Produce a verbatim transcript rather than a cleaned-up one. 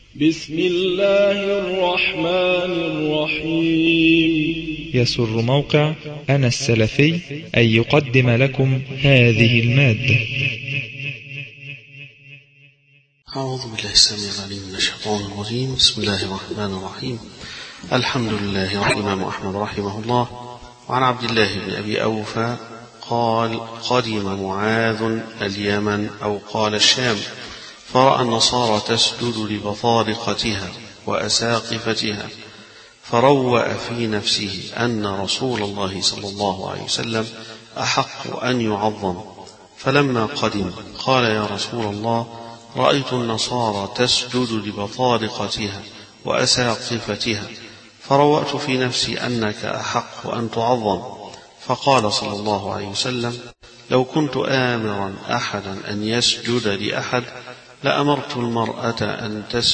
بسم الله الرحمن الرحيم. يسر موقع أنا السلفي أن يقدم لكم هذه المادة. أعوذ بالله السميع العليم من الشيطان الرجيم. بسم الله الرحمن الرحيم. الحمد لله. قال الإمام أحمد رحمه الله: وعن عبد الله بن أبي أوفى قال: قدم معاذ اليمن أو قال الشام، فرأى النصارى تسجد لبطارقتها وأساقفتها، فروأ في نفسه أن رسول الله صلى الله عليه وسلم أحق أن يعظم. فلما قدم قال: يا رسول الله، رأيت النصارى تسجد لبطارقتها وأساقفتها، فروأت في نفسي أنك أحق أن تعظم. فقال صلى الله عليه وسلم: لو كنت آمرا أحدا أن يسجد لأحد لأمرت المرأة أن تسجد